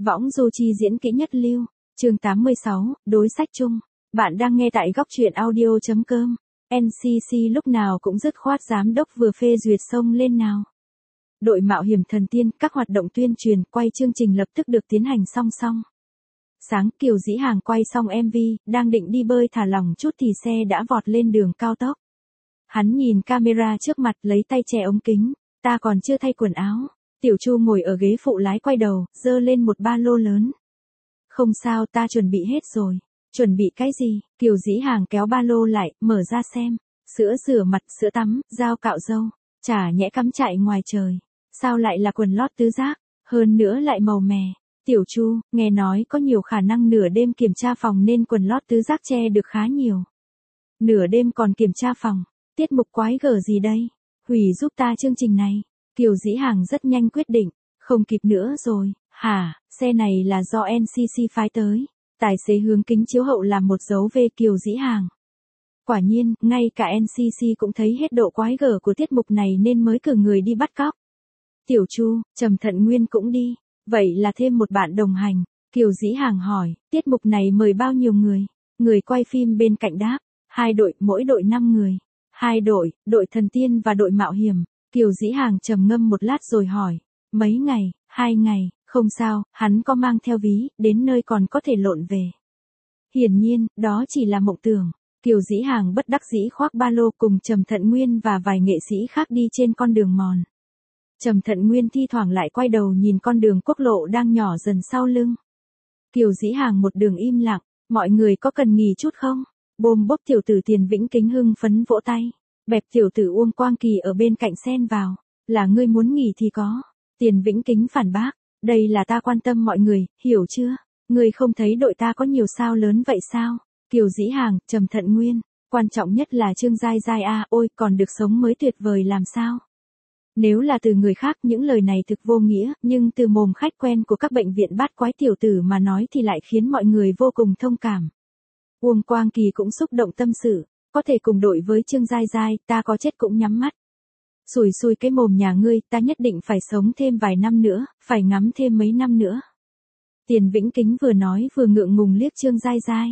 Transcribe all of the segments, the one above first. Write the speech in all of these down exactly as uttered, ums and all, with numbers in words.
Võng du chi diễn kỹ nhất lưu, chương tám mươi sáu, đối sách chung. Bạn đang nghe tại góc truyện audio chấm com. en xê xê lúc nào cũng dứt khoát, giám đốc vừa phê duyệt xông lên nào. Đội mạo hiểm thần tiên, các hoạt động tuyên truyền, quay chương trình lập tức được tiến hành song song. Sáng Kiều Dĩ Hàng quay xong em vê, đang định đi bơi thả lỏng chút thì xe đã vọt lên đường cao tốc. Hắn nhìn camera trước mặt, lấy tay che ống kính. Ta còn chưa thay quần áo. Tiểu Chu ngồi ở ghế phụ lái quay đầu, giơ lên một ba lô lớn. Không sao, ta chuẩn bị hết rồi. Chuẩn bị cái gì? Kiều Dĩ Hàng kéo ba lô lại, mở ra xem. Sữa rửa mặt, sữa tắm, dao cạo râu. Chả nhẽ cắm trại ngoài trời. Sao lại là quần lót tứ giác? Hơn nữa lại màu mè. Tiểu Chu, nghe nói có nhiều khả năng nửa đêm kiểm tra phòng nên quần lót tứ giác che được khá nhiều. Nửa đêm còn kiểm tra phòng. Tiết mục quái gở gì đây? Hủy giúp ta chương trình này. Kiều Dĩ Hàng rất nhanh quyết định. Không kịp nữa rồi. Hả, xe này là do en xê xê phái tới. Tài xế hướng kính chiếu hậu làm một dấu về Kiều Dĩ Hàng. Quả nhiên, ngay cả en xê xê cũng thấy hết độ quái gở của tiết mục này nên mới cử người đi bắt cóc. Tiểu Chu, Trầm Thận Nguyên cũng đi. Vậy là thêm một bạn đồng hành. Kiều Dĩ Hàng hỏi, tiết mục này mời bao nhiêu người? Người quay phim bên cạnh đáp, hai đội, mỗi đội năm người. Hai đội, đội thần tiên và đội mạo hiểm. Kiều Dĩ Hàng trầm ngâm một lát rồi hỏi, mấy ngày? Hai ngày, không sao, hắn có mang theo ví, đến nơi còn có thể lộn về. Hiển nhiên, đó chỉ là mộng tưởng. Kiều Dĩ Hàng bất đắc dĩ khoác ba lô cùng Trầm Thận Nguyên và vài nghệ sĩ khác đi trên con đường mòn. Trầm Thận Nguyên thi thoảng lại quay đầu nhìn con đường quốc lộ đang nhỏ dần sau lưng. Kiều Dĩ Hàng một đường im lặng, mọi người có cần nghỉ chút không? Bôm bốp tiểu tử Tiền Vĩnh Kính hưng phấn vỗ tay. Bẹp tiểu tử Uông Quang Kỳ ở bên cạnh xen vào, là ngươi muốn nghỉ thì có. Tiền Vĩnh Kính phản bác, đây là ta quan tâm mọi người, hiểu chưa? Ngươi không thấy đội ta có nhiều sao lớn vậy sao? Kiều Dĩ Hàng, Trầm Thận Nguyên, quan trọng nhất là Trương Giai Giai a, ôi còn được sống mới tuyệt vời làm sao? Nếu là từ người khác những lời này thực vô nghĩa, nhưng từ mồm khách quen của các bệnh viện bát quái tiểu tử mà nói thì lại khiến mọi người vô cùng thông cảm. Uông Quang Kỳ cũng xúc động tâm sự, có thể cùng đội với Trương Giai Giai, ta có chết cũng nhắm mắt. Xùi xùi cái mồm nhà ngươi, ta nhất định phải sống thêm vài năm nữa, phải ngắm thêm mấy năm nữa. Tiền Vĩnh Kính vừa nói vừa ngượng ngùng liếc Trương Giai Giai.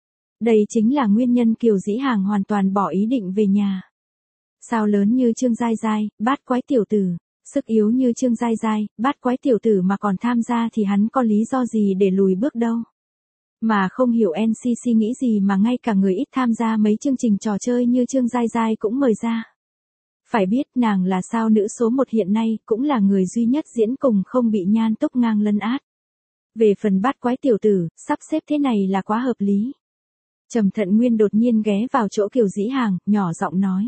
Đây chính là nguyên nhân Kiều Dĩ Hàng hoàn toàn bỏ ý định về nhà. Sao lớn như Trương Giai Giai, bát quái tiểu tử, sức yếu như Trương Giai Giai, bát quái tiểu tử mà còn tham gia thì hắn có lý do gì để lùi bước đâu. Mà không hiểu en xê xê nghĩ gì mà ngay cả người ít tham gia mấy chương trình trò chơi như Trương Giai Giai cũng mời ra. Phải biết nàng là sao nữ số một hiện nay, cũng là người duy nhất diễn cùng không bị Nhan Túc Ngang lấn át. Về phần bát quái tiểu tử, sắp xếp thế này là quá hợp lý. Trầm Thận Nguyên đột nhiên ghé vào chỗ Kiều Dĩ Hàng, nhỏ giọng nói.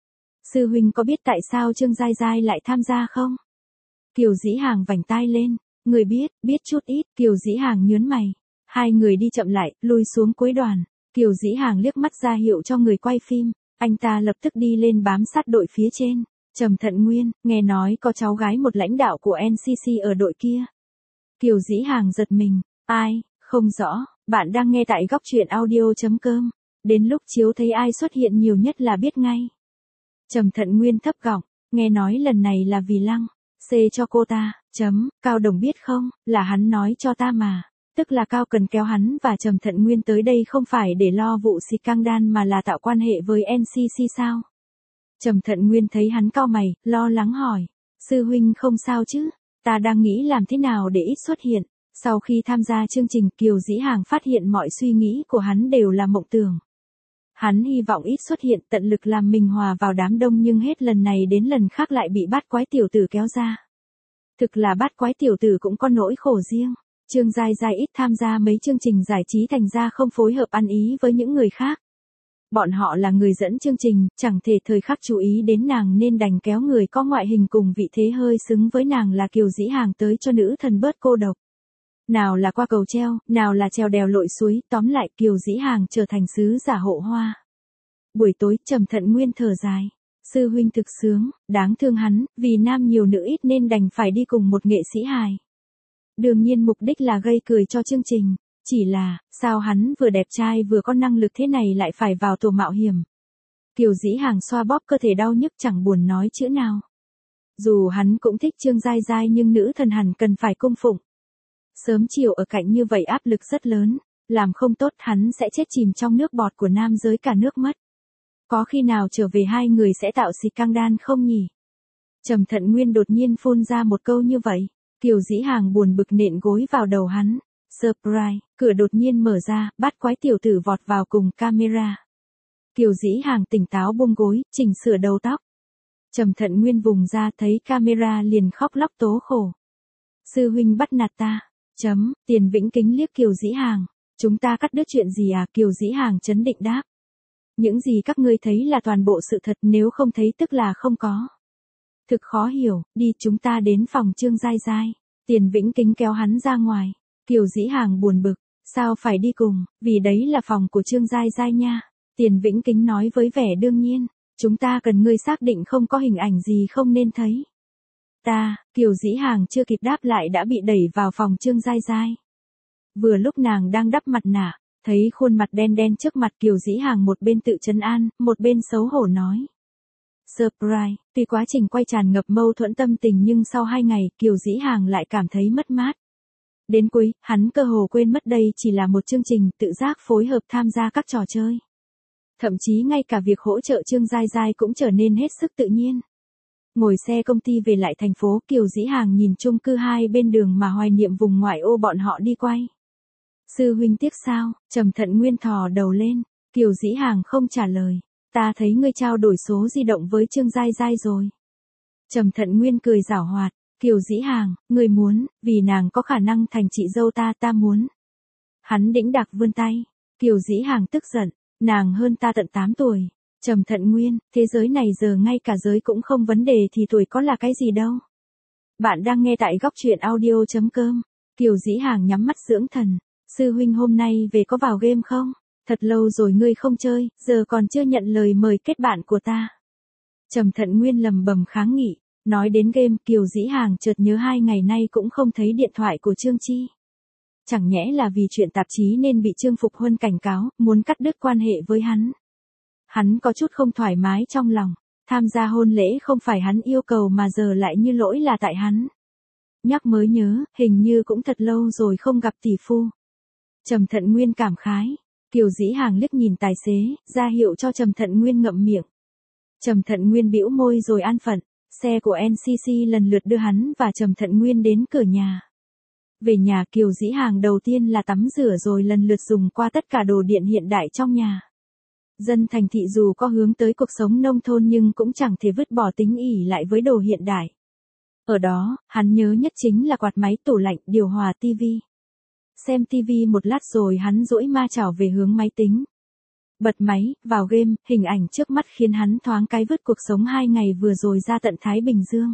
Sư huynh có biết tại sao Trương Giai Giai lại tham gia không? Kiều Dĩ Hàng vành tai lên, người biết, biết chút ít, Kiều Dĩ Hàng nhớn mày. Hai người đi chậm lại, lui xuống cuối đoàn. Kiều Dĩ Hàng liếc mắt ra hiệu cho người quay phim. Anh ta lập tức đi lên bám sát đội phía trên. Trầm Thận Nguyên, nghe nói có cháu gái một lãnh đạo của en xê xê ở đội kia. Kiều Dĩ Hàng giật mình. Ai, không rõ, bạn đang nghe tại góc truyện audio chấm com. Đến lúc chiếu thấy ai xuất hiện nhiều nhất là biết ngay. Trầm Thận Nguyên thấp giọng, nghe nói lần này là vì Lăng. C cho cô ta, chấm, Cao Đồng biết không, là hắn nói cho ta mà. Tức là Cao cần kéo hắn và Trầm Thận Nguyên tới đây không phải để lo vụ xì căng đan mà là tạo quan hệ với en xê xê sao? Trầm Thận Nguyên thấy hắn cau mày, lo lắng hỏi. Sư huynh không sao chứ? Ta đang nghĩ làm thế nào để ít xuất hiện. Sau khi tham gia chương trình, Kiều Dĩ Hàng phát hiện mọi suy nghĩ của hắn đều là mộng tưởng. Hắn hy vọng ít xuất hiện, tận lực làm mình hòa vào đám đông, nhưng hết lần này đến lần khác lại bị bát quái tiểu tử kéo ra. Thực là bát quái tiểu tử cũng có nỗi khổ riêng. Trương Giai Giai ít tham gia mấy chương trình giải trí thành ra không phối hợp ăn ý với những người khác. Bọn họ là người dẫn chương trình, chẳng thể thời khắc chú ý đến nàng nên đành kéo người có ngoại hình cùng vị thế hơi xứng với nàng là Kiều Dĩ Hàng tới cho nữ thần bớt cô độc. Nào là qua cầu treo, nào là trèo đèo lội suối, tóm lại Kiều Dĩ Hàng trở thành sứ giả hộ hoa. Buổi tối, Trầm Thận Nguyên thở dài. Sư huynh thực sướng, đáng thương hắn, vì nam nhiều nữ ít nên đành phải đi cùng một nghệ sĩ hài. Đương nhiên mục đích là gây cười cho chương trình, chỉ là, sao hắn vừa đẹp trai vừa có năng lực thế này lại phải vào tổ mạo hiểm. Kiều Dĩ Hàng xoa bóp cơ thể đau nhức chẳng buồn nói chữ nào. Dù hắn cũng thích Trương Giai Giai nhưng nữ thần hẳn cần phải cung phụng. Sớm chiều ở cạnh như vậy áp lực rất lớn, làm không tốt hắn sẽ chết chìm trong nước bọt của nam giới cả nước mất. Có khi nào trở về hai người sẽ tạo xì căng đan không nhỉ? Trầm Thận Nguyên đột nhiên phun ra một câu như vậy, Kiều Dĩ Hàng buồn bực nện gối vào đầu hắn. Surprise, cửa đột nhiên mở ra, bắt quái tiểu tử vọt vào cùng camera. Kiều Dĩ Hàng tỉnh táo buông gối, chỉnh sửa đầu tóc. Trầm Thận Nguyên vùng ra thấy camera liền khóc lóc tố khổ. Sư huynh bắt nạt ta. Chấm, Tiền Vĩnh Kính liếc Kiều Dĩ Hàng. Chúng ta cắt đứt chuyện gì à? Kiều Dĩ Hàng trấn định đáp. Những gì các ngươi thấy là toàn bộ sự thật, nếu không thấy tức là không có. Thực khó hiểu, đi chúng ta đến phòng Trương Giai Giai. Tiền Vĩnh Kính kéo hắn ra ngoài. Kiều Dĩ Hàng buồn bực, sao phải đi cùng, vì đấy là phòng của Trương Giai Giai nha. Tiền Vĩnh Kính nói với vẻ đương nhiên, chúng ta cần ngươi xác định không có hình ảnh gì không nên thấy. Ta, Kiều Dĩ Hàng chưa kịp đáp lại đã bị đẩy vào phòng Trương Giai Giai. Vừa lúc nàng đang đắp mặt nạ, thấy khuôn mặt đen đen trước mặt Kiều Dĩ Hàng, một bên tự trấn an, một bên xấu hổ nói. Surprise, tuy quá trình quay tràn ngập mâu thuẫn tâm tình nhưng sau hai ngày Kiều Dĩ Hàng lại cảm thấy mất mát. Đến cuối, hắn cơ hồ quên mất đây chỉ là một chương trình, tự giác phối hợp tham gia các trò chơi. Thậm chí ngay cả việc hỗ trợ Trương Giai Giai cũng trở nên hết sức tự nhiên. Ngồi xe công ty về lại thành phố, Kiều Dĩ Hàng nhìn chung cư hai bên đường mà hoài niệm vùng ngoại ô bọn họ đi quay. Sư huynh tiếc sao? Trầm Thận Nguyên thò đầu lên, Kiều Dĩ Hàng không trả lời. Ta thấy ngươi trao đổi số di động với Trương Giai Giai rồi. Trầm Thận Nguyên cười giảo hoạt. Kiều Dĩ Hàng, ngươi muốn, vì nàng có khả năng thành chị dâu ta, ta muốn. Hắn đĩnh đạc vươn tay. Kiều Dĩ Hàng tức giận, nàng hơn ta tận tám tuổi. Trầm Thận Nguyên, thế giới này giờ ngay cả giới cũng không vấn đề thì tuổi có là cái gì đâu. Bạn đang nghe tại góc truyện audio chấm com. Kiều Dĩ Hàng nhắm mắt dưỡng thần. Sư huynh hôm nay về có vào game không? Thật lâu rồi ngươi không chơi, giờ còn chưa nhận lời mời kết bạn của ta. Trầm Thận Nguyên lầm bầm kháng nghị. Nói đến game, Kiều Dĩ Hàng chợt nhớ hai ngày nay cũng không thấy điện thoại của Trương Chi. Chẳng nhẽ là vì chuyện tạp chí nên bị Trương Phục Huân cảnh cáo, muốn cắt đứt quan hệ với hắn. Hắn có chút không thoải mái trong lòng, tham gia hôn lễ không phải hắn yêu cầu mà giờ lại như lỗi là tại hắn. Nhắc mới nhớ, hình như cũng thật lâu rồi không gặp tỷ phu. Trầm Thận Nguyên cảm khái, Kiều Dĩ Hàng liếc nhìn tài xế, ra hiệu cho Trầm Thận Nguyên ngậm miệng. Trầm Thận Nguyên bĩu môi rồi an phận. Xe của en xê xê lần lượt đưa hắn và Trầm Thận Nguyên đến cửa nhà. Về nhà Kiều Dĩ Hàng đầu tiên là tắm rửa rồi lần lượt dùng qua tất cả đồ điện hiện đại trong nhà. Dân thành thị dù có hướng tới cuộc sống nông thôn nhưng cũng chẳng thể vứt bỏ tính ỷ lại với đồ hiện đại. Ở đó, hắn nhớ nhất chính là quạt máy, tủ lạnh, điều hòa, tivi. Xem tivi một lát rồi hắn duỗi ma chảo về hướng máy tính. Bật máy, vào game, hình ảnh trước mắt khiến hắn thoáng cái vứt cuộc sống hai ngày vừa rồi ra tận Thái Bình Dương.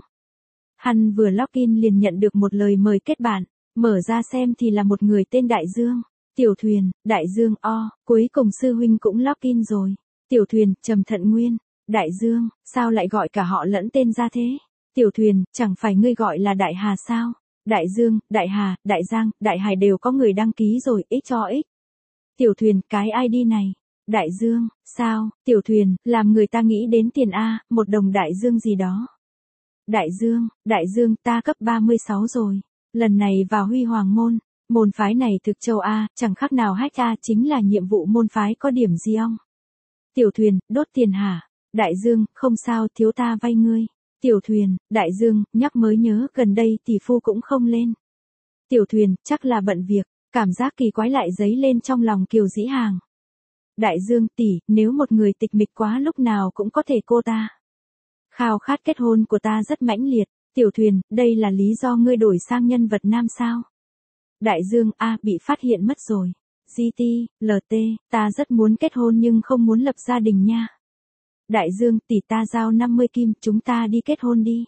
Hắn vừa login liền nhận được một lời mời kết bạn, mở ra xem thì là một người tên Đại Dương. Tiểu Thuyền, Đại Dương o, cuối cùng sư huynh cũng login rồi. Tiểu Thuyền, Trầm Thận Nguyên, Đại Dương, sao lại gọi cả họ lẫn tên ra thế? Tiểu Thuyền, chẳng phải ngươi gọi là Đại Hà sao? Đại Dương, Đại Hà, Đại Giang, Đại Hải đều có người đăng ký rồi, x cho x. Tiểu Thuyền, cái i đê này. Đại Dương, sao, Tiểu Thuyền, làm người ta nghĩ đến tiền A, một đồng Đại Dương gì đó. Đại Dương, Đại Dương, ta cấp ba mươi sáu rồi. Lần này vào Huy Hoàng môn, môn phái này thực châu A, chẳng khác nào hack A, chính là nhiệm vụ môn phái có điểm gì ong. Tiểu Thuyền, đốt tiền hả? Đại Dương, không sao, thiếu ta vay ngươi. Tiểu Thuyền, Đại Dương, nhắc mới nhớ, gần đây tỷ phu cũng không lên. Tiểu Thuyền, chắc là bận việc, cảm giác kỳ quái lại dấy lên trong lòng Kiều Dĩ Hàng. Đại Dương tỷ, nếu một người tịch mịch quá lúc nào cũng có thể cô ta. Khao khát kết hôn của ta rất mãnh liệt. Tiểu Thuyền, đây là lý do ngươi đổi sang nhân vật nam sao? Đại Dương, a, bị phát hiện mất rồi. giê tê, lờ tê, ta rất muốn kết hôn nhưng không muốn lập gia đình nha. Đại Dương, tỷ ta giao năm mươi kim, chúng ta đi kết hôn đi.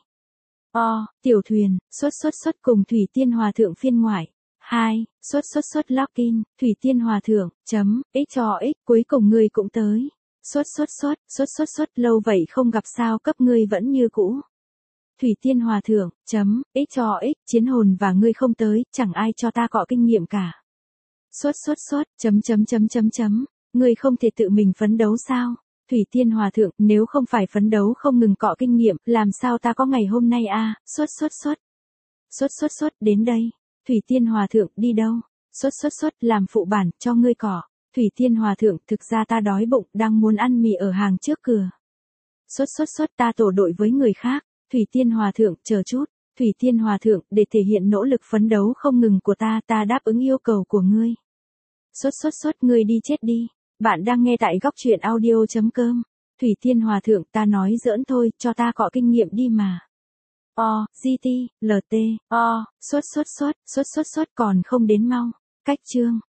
O, Tiểu Thuyền, xuất xuất xuất cùng Thủy Tiên Hòa Thượng phiên ngoại. Hai, xuất xuất xuất login, Thủy Tiên Hòa Thượng, chấm, x cho x, cuối cùng ngươi cũng tới. Xuất xuất xuất, xuất xuất xuất, lâu vậy không gặp sao cấp ngươi vẫn như cũ. Thủy Tiên Hòa Thượng, chấm, x cho x, chiến hồn và ngươi không tới, chẳng ai cho ta cọ kinh nghiệm cả. Xuất xuất xuất, chấm chấm chấm chấm chấm, ngươi không thể tự mình phấn đấu sao? Thủy Tiên Hòa Thượng, nếu không phải phấn đấu không ngừng cọ kinh nghiệm, làm sao ta có ngày hôm nay a? À? Xuất xuất xuất. Xuất xuất xuất, đến đây. Thủy Tiên Hòa Thượng đi đâu? Xuất xuất xuất làm phụ bản cho ngươi cỏ. Thủy Tiên Hòa Thượng thực ra ta đói bụng đang muốn ăn mì ở hàng trước cửa. Xuất xuất xuất ta tổ đội với người khác. Thủy Tiên Hòa Thượng chờ chút. Thủy Tiên Hòa Thượng để thể hiện nỗ lực phấn đấu không ngừng của ta ta đáp ứng yêu cầu của ngươi. Xuất xuất xuất ngươi đi chết đi. Bạn đang nghe tại góc truyện audio.com. Thủy Tiên Hòa Thượng ta nói giỡn thôi cho ta cọ kinh nghiệm đi mà. O, giê tê, lờ tê, O, xuất xuất xuất, xuất xuất xuất còn không đến mau. Cách chương.